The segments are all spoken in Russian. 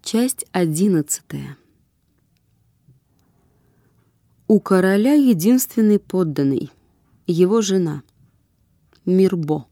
Часть 11. У короля единственный подданный, его жена, Мирбо.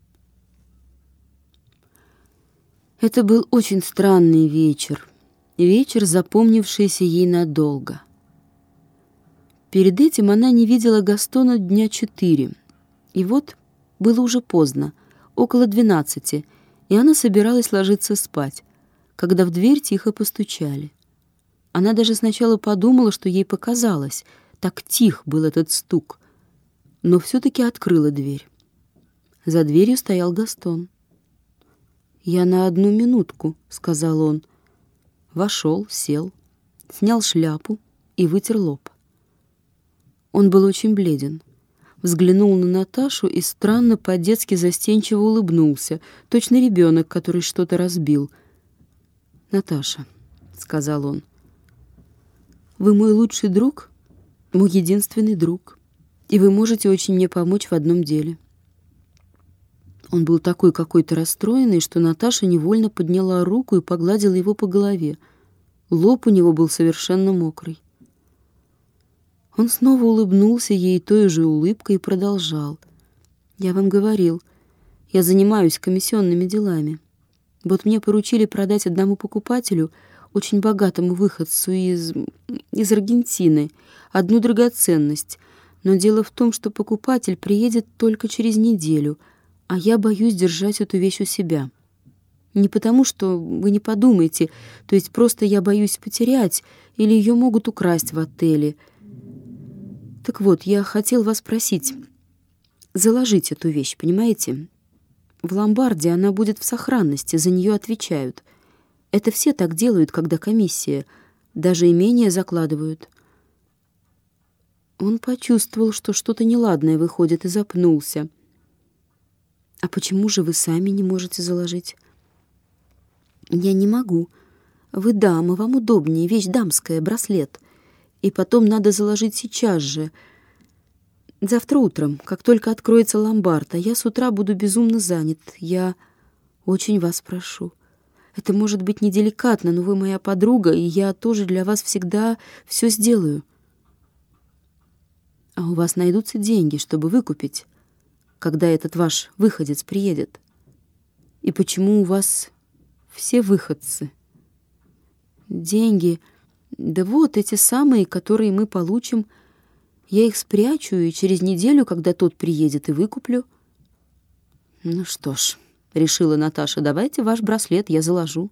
Это был очень странный вечер, запомнившийся ей надолго. Перед этим она не видела Гастона дня 4, и вот было уже поздно, около 12, и она собиралась ложиться спать, когда в дверь тихо постучали. Она даже сначала подумала, что ей показалось, так тих был этот стук, но все-таки открыла дверь. За дверью стоял Гастон. «Я на 1 минутку», — сказал он. Вошел, сел, снял шляпу и вытер лоб. Он был очень бледен. Взглянул на Наташу и странно по-детски застенчиво улыбнулся, точно ребенок, который что-то разбил. «Наташа», — сказал он, — «вы мой лучший друг, мой единственный друг, и вы можете очень мне помочь в одном деле». Он был такой какой-то расстроенный, что Наташа невольно подняла руку и погладила его по голове. Лоб у него был совершенно мокрый. Он снова улыбнулся ей той же улыбкой и продолжал. «Я вам говорил, я занимаюсь комиссионными делами. Вот мне поручили продать одному покупателю, очень богатому выходцу из Аргентины, одну драгоценность. Но дело в том, что покупатель приедет только через неделю, а я боюсь держать эту вещь у себя. Не потому, что вы не подумайте, то есть просто я боюсь потерять, или ее могут украсть в отеле. Так вот, я хотел вас просить заложить эту вещь, понимаете? В ломбарде она будет в сохранности, за нее отвечают. Это все так делают, когда комиссия. Даже имение закладывают». Он почувствовал, что что-то неладное выходит, и запнулся. «А почему же вы сами не можете заложить?» «Я не могу. Вы дама, вам удобнее, вещь дамская, браслет. И потом надо заложить сейчас же. Завтра утром, как только откроется ломбард, а я с утра буду безумно занят. Я очень вас прошу. Это может быть неделикатно, но вы моя подруга, и я тоже для вас всегда все сделаю». «А у вас найдутся деньги, чтобы выкупить, когда этот ваш выходец приедет? И почему у вас все выходцы?» «Деньги? Да вот эти самые, которые мы получим. Я их спрячу, и через неделю, когда тот приедет, и выкуплю». «Ну что ж», — решила Наташа, — «давайте ваш браслет, я заложу».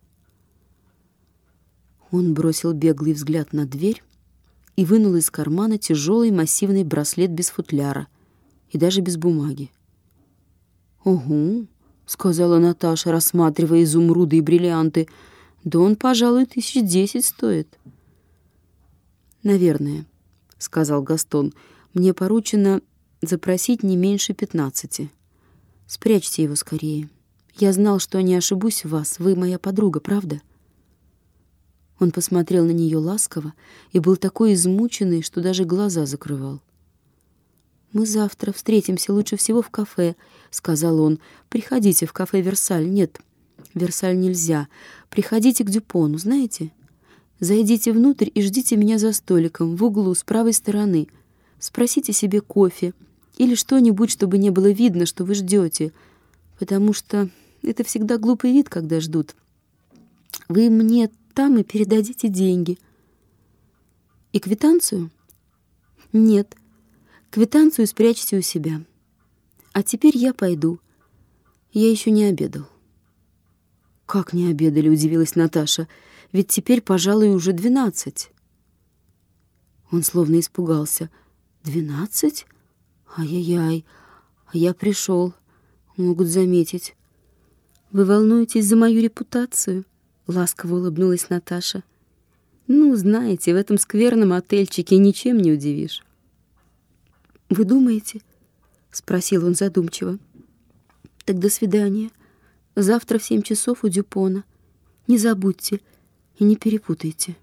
Он бросил беглый взгляд на дверь и вынул из кармана тяжелый массивный браслет без футляра и даже без бумаги. «Угу», — сказала Наташа, рассматривая изумруды и бриллианты, — «да он, пожалуй, 1010 стоит». «Наверное», — сказал Гастон, — «мне поручено запросить не меньше 15. Спрячьте его скорее. Я знал, что не ошибусь в вас. Вы моя подруга, правда?» Он посмотрел на нее ласково и был такой измученный, что даже глаза закрывал. «Мы завтра встретимся лучше всего в кафе», — сказал он. «Приходите в кафе «Версаль». Нет, «Версаль» нельзя. Приходите к Дюпону, знаете? Зайдите внутрь и ждите меня за столиком в углу с правой стороны. Спросите себе кофе или что-нибудь, чтобы не было видно, что вы ждете, потому что это всегда глупый вид, когда ждут. Вы мне там и передадите деньги». «И квитанцию?» «Нет, квитанцию спрячьте у себя. А теперь я пойду. Я еще не обедал». «Как не обедали?» — удивилась Наташа. «Ведь теперь, пожалуй, уже 12». Он словно испугался. 12? Ай-яй-яй, а я пришел. Могут заметить». «Вы волнуетесь за мою репутацию?» — ласково улыбнулась Наташа. «Ну, знаете, в этом скверном отельчике ничем не удивишь». «Вы думаете?» — спросил он задумчиво. «Так до свидания. Завтра в 7 часов у Дюпона. Не забудьте и не перепутайте».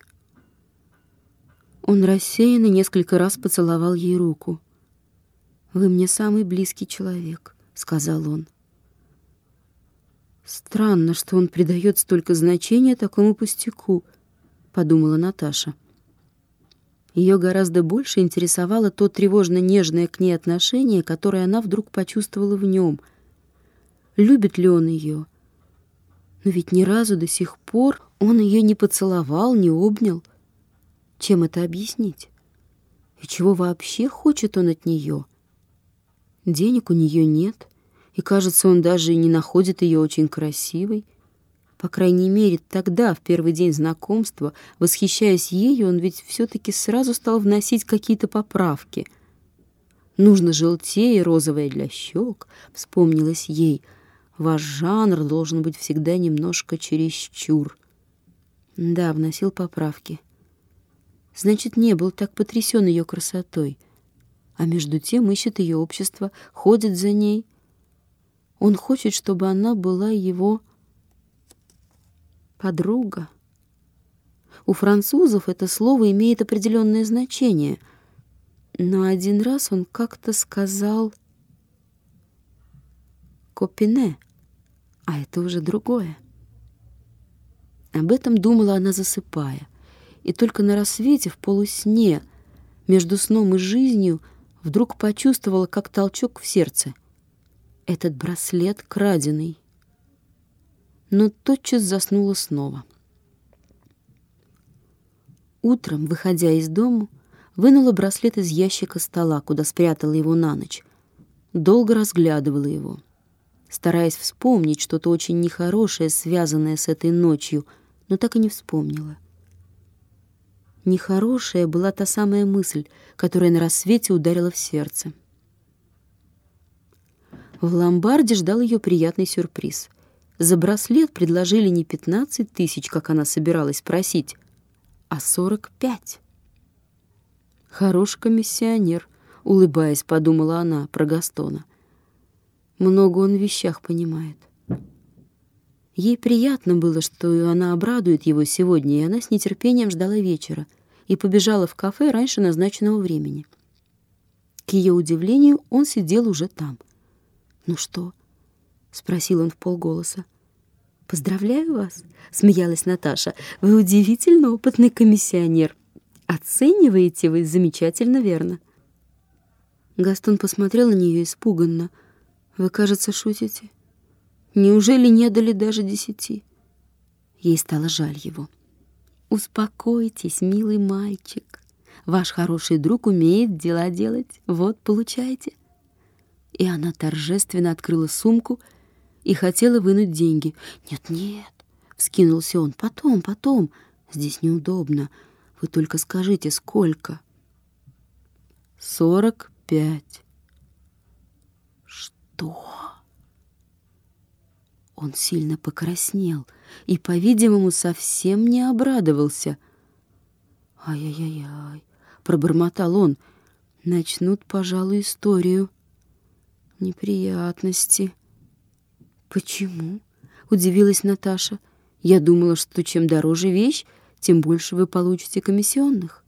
Он рассеянно несколько раз поцеловал ей руку. «Вы мне самый близкий человек», — сказал он. Странно, что он придает столько значения такому пустяку, подумала Наташа. Ее гораздо больше интересовало то тревожно-нежное к ней отношение, которое она вдруг почувствовала в нем. Любит ли он ее? Но ведь ни разу до сих пор он ее не поцеловал, не обнял. Чем это объяснить? И чего вообще хочет он от нее? Денег у нее нет, и, кажется, он даже и не находит ее очень красивой. По крайней мере, тогда, в первый день знакомства, восхищаясь ею, он ведь все-таки сразу стал вносить какие-то поправки. «Нужно желтее, розовое для щек», — вспомнилось ей. «Ваш жанр должен быть всегда немножко чересчур». Да, вносил поправки. Значит, не был так потрясен ее красотой. А между тем ищет ее общество, ходит за ней. Он хочет, чтобы она была его подруга. У французов это слово имеет определенное значение. Но один раз он как-то сказал «копине», а это уже другое. Об этом думала она, засыпая. И только на рассвете, в полусне, между сном и жизнью, вдруг почувствовала, как толчок в сердце. Этот браслет краденый. Но тотчас заснула снова. Утром, выходя из дому, вынула браслет из ящика стола, куда спрятала его на ночь. Долго разглядывала его, стараясь вспомнить что-то очень нехорошее, связанное с этой ночью, но так и не вспомнила. Нехорошая была та самая мысль, которая на рассвете ударила в сердце. В ломбарде ждал ее приятный сюрприз. За браслет предложили не 15 тысяч, как она собиралась просить, а 45. «Хорош комиссионер», — улыбаясь, подумала она про Гастона. Много он в вещах понимает. Ей приятно было, что она обрадует его сегодня, и она с нетерпением ждала вечера и побежала в кафе раньше назначенного времени. К ее удивлению, он сидел уже там. «Ну что?» — спросил он вполголоса. «Поздравляю вас», — смеялась Наташа. «Вы удивительно опытный комиссионер. Оцениваете вы замечательно верно». Гастон посмотрел на нее испуганно. «Вы, кажется, шутите. Неужели не дали даже 10?» Ей стало жаль его. «Успокойтесь, милый мальчик. Ваш хороший друг умеет дела делать. Вот, получайте». И она торжественно открыла сумку и хотела вынуть деньги. «Нет-нет», — вскинулся он, — «потом. Здесь неудобно. Вы только скажите, сколько?» 45. «Что?» Он сильно покраснел и, по-видимому, совсем не обрадовался. «Ай-яй-яй-яй», — пробормотал он, — «начнут, пожалуй, историю. Неприятности». «Почему?» — удивилась Наташа. «Я думала, что чем дороже вещь, тем больше вы получите комиссионных».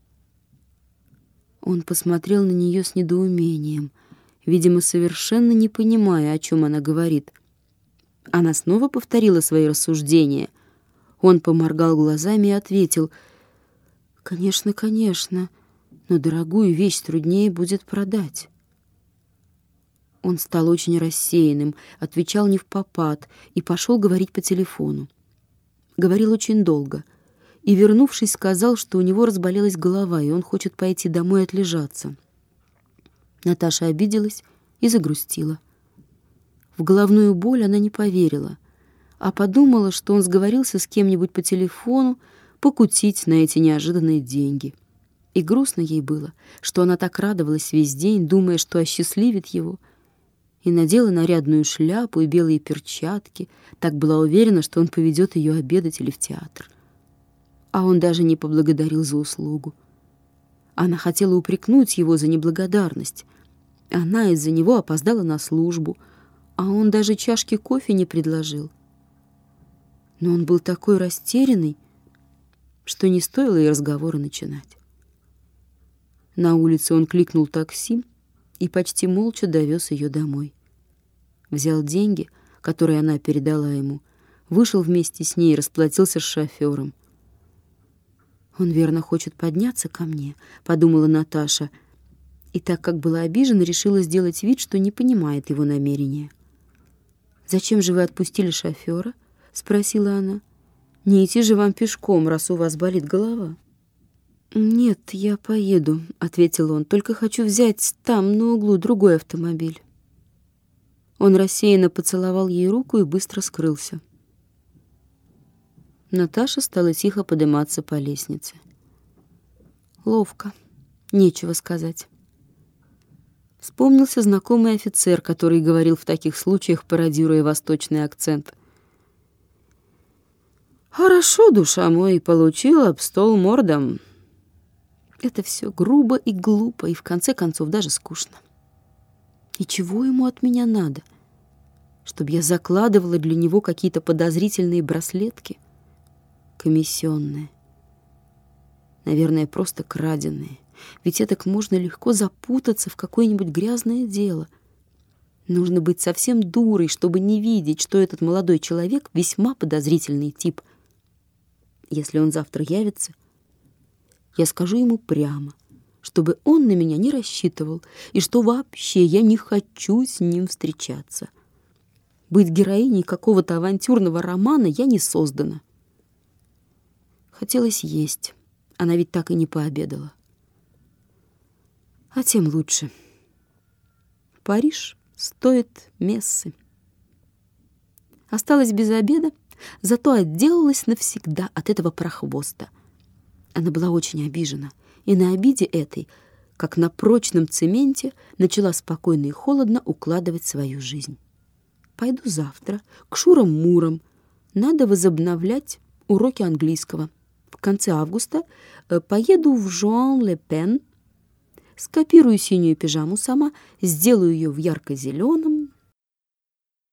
Он посмотрел на нее с недоумением, видимо, совершенно не понимая, о чем она говорит. Она снова повторила свои рассуждения. Он поморгал глазами и ответил: «Конечно, конечно, но дорогую вещь труднее будет продать». Он стал очень рассеянным, отвечал невпопад и пошел говорить по телефону. Говорил очень долго и, вернувшись, сказал, что у него разболелась голова, и он хочет пойти домой отлежаться. Наташа обиделась и загрустила. В головную боль она не поверила, а подумала, что он сговорился с кем-нибудь по телефону покутить на эти неожиданные деньги. И грустно ей было, что она так радовалась весь день, думая, что осчастливит его, и надела нарядную шляпу и белые перчатки, так была уверена, что он поведет ее обедать или в театр. А он даже не поблагодарил за услугу. Она хотела упрекнуть его за неблагодарность. Она из-за него опоздала на службу, а он даже чашки кофе не предложил. Но он был такой растерянный, что не стоило и разговора начинать. На улице он кликнул такси и почти молча довез ее домой. Взял деньги, который она передала ему, вышел вместе с ней и расплатился с шофером. «Он, верно, хочет подняться ко мне», — подумала Наташа, и так как была обижена, решила сделать вид, что не понимает его намерения. «Зачем же вы отпустили шофера?» — спросила она. «Не идти же вам пешком, раз у вас болит голова». «Нет, я поеду», — ответил он, — «только хочу взять там, на углу, другой автомобиль». Он рассеянно поцеловал ей руку и быстро скрылся. Наташа стала тихо подниматься по лестнице. Ловко, нечего сказать. Вспомнился знакомый офицер, который говорил в таких случаях, пародируя восточный акцент. «Хорошо, душа мой, получил об стол мордом». Это все грубо и глупо, и в конце концов даже скучно. И чего ему от меня надо? Чтобы я закладывала для него какие-то подозрительные браслетки? Комиссионные. Наверное, просто краденые. Ведь этак можно легко запутаться в какое-нибудь грязное дело. Нужно быть совсем дурой, чтобы не видеть, что этот молодой человек весьма подозрительный тип. Если он завтра явится, я скажу ему прямо, чтобы он на меня не рассчитывал, и что вообще я не хочу с ним встречаться. Быть героиней какого-то авантюрного романа я не создана. Хотелось есть. Она ведь так и не пообедала. А тем лучше. Париж стоит мессы. Осталась без обеда, зато отделалась навсегда от этого прохвоста. Она была очень обижена, и на обиде этой, как на прочном цементе, начала спокойно и холодно укладывать свою жизнь. Пойду завтра к Шурам-Мурам. Надо возобновлять уроки английского. В конце августа поеду в Жуан-ле-Пен, скопирую синюю пижаму сама, сделаю ее в ярко-зеленом,